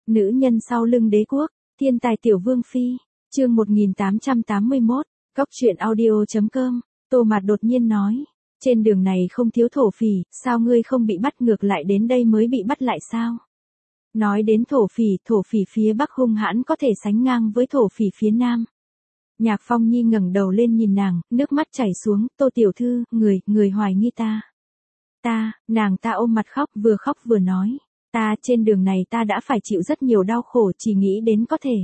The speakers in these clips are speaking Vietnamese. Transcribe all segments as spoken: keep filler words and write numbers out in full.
Nữ nhân sau lưng đế quốc, thiên tài tiểu vương phi, chương một nghìn tám trăm tám mươi mốt, Cóc truyện audio chấm com, Tô Mạt đột nhiên nói, trên đường này không thiếu thổ phỉ, sao ngươi không bị bắt ngược lại đến đây mới bị bắt lại sao? Nói đến thổ phỉ, thổ phỉ phía Bắc hung hãn có thể sánh ngang với thổ phỉ phía Nam. Nhạc Phong Nhi ngẩng đầu lên nhìn nàng, nước mắt chảy xuống, Tô tiểu thư, người, người hoài nghi ta. Ta, nàng ta ôm mặt khóc, vừa khóc vừa nói, ta trên đường này ta đã phải chịu rất nhiều đau khổ, chỉ nghĩ đến có thể.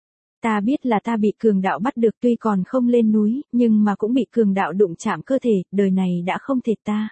Ta biết là ta bị cường đạo bắt được, tuy còn không lên núi, nhưng mà cũng bị cường đạo đụng chạm cơ thể, đời này đã không thể ta.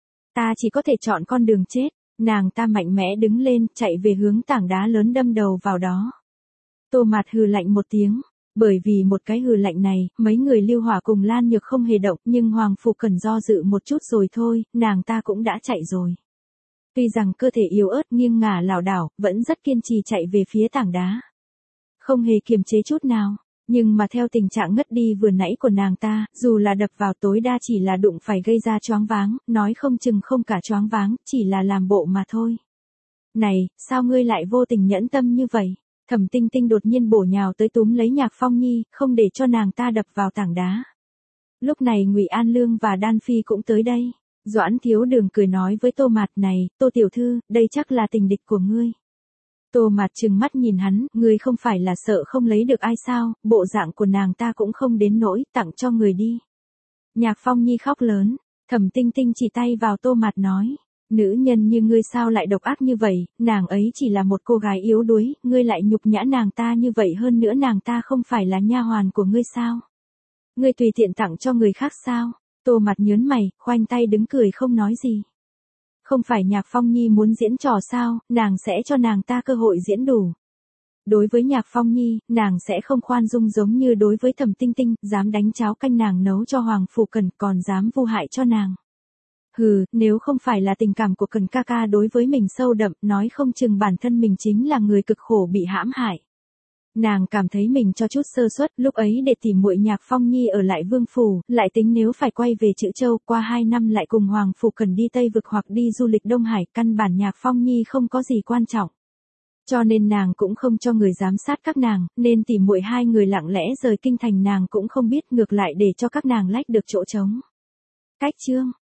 Ta chỉ có thể chọn con đường chết. Nàng ta mạnh mẽ đứng lên, chạy về hướng tảng đá lớn đâm đầu vào đó. Tô Mạt hừ lạnh một tiếng, bởi vì một cái hừ lạnh này, mấy người Lưu Hỏa cùng Lan Nhược không hề động, nhưng Hoàng Phủ Cần do dự một chút rồi thôi, nàng ta cũng đã chạy rồi. Tuy rằng cơ thể yếu ớt nghiêng ngả lảo đảo, vẫn rất kiên trì chạy về phía tảng đá. Không hề kiềm chế chút nào. Nhưng mà theo tình trạng ngất đi vừa nãy của nàng ta, dù là đập vào tối đa chỉ là đụng phải gây ra choáng váng, nói không chừng không cả choáng váng, chỉ là làm bộ mà thôi. Này, sao ngươi lại vô tình nhẫn tâm như vậy? Thẩm Tinh Tinh đột nhiên bổ nhào tới túm lấy Nhạc Phong Nhi, không để cho nàng ta đập vào tảng đá. Lúc này Ngụy An Lương và Đan Phi cũng tới đây. Doãn Thiếu Đường cười nói với Tô Mạt, này, Tô tiểu thư, đây chắc là tình địch của ngươi. Tô Mạt trừng mắt nhìn hắn, ngươi không phải là sợ không lấy được ai sao, bộ dạng của nàng ta cũng không đến nỗi, tặng cho người đi. Nhạc Phong Nhi khóc lớn, Thẩm Tinh Tinh chỉ tay vào Tô Mạt nói, nữ nhân như ngươi sao lại độc ác như vậy, nàng ấy chỉ là một cô gái yếu đuối, ngươi lại nhục nhã nàng ta như vậy, hơn nữa nàng ta không phải là nha hoàn của ngươi sao? Ngươi tùy tiện tặng cho người khác sao? Tô Mạt nhớn mày, khoanh tay đứng cười không nói gì. Không phải Nhạc Phong Nhi muốn diễn trò sao, nàng sẽ cho nàng ta cơ hội diễn đủ. Đối với Nhạc Phong Nhi, nàng sẽ không khoan dung giống như đối với Thẩm Tinh Tinh, dám đánh cháo canh nàng nấu cho Hoàng Phủ Cần, còn dám vu hại cho nàng. Hừ, nếu không phải là tình cảm của Cần ca ca đối với mình sâu đậm, nói không chừng bản thân mình chính là người cực khổ bị hãm hại. Nàng cảm thấy mình cho chút sơ suất, lúc ấy để tỉ muội Nhạc Phong Nhi ở lại Vương phủ, lại tính nếu phải quay về Trữ Châu, qua hai năm lại cùng Hoàng Phủ Cần đi Tây Vực hoặc đi du lịch Đông Hải, căn bản Nhạc Phong Nhi không có gì quan trọng. Cho nên nàng cũng không cho người giám sát các nàng, nên tỉ muội hai người lặng lẽ rời kinh thành nàng cũng không biết, ngược lại để cho các nàng lách được chỗ trống. Cách chương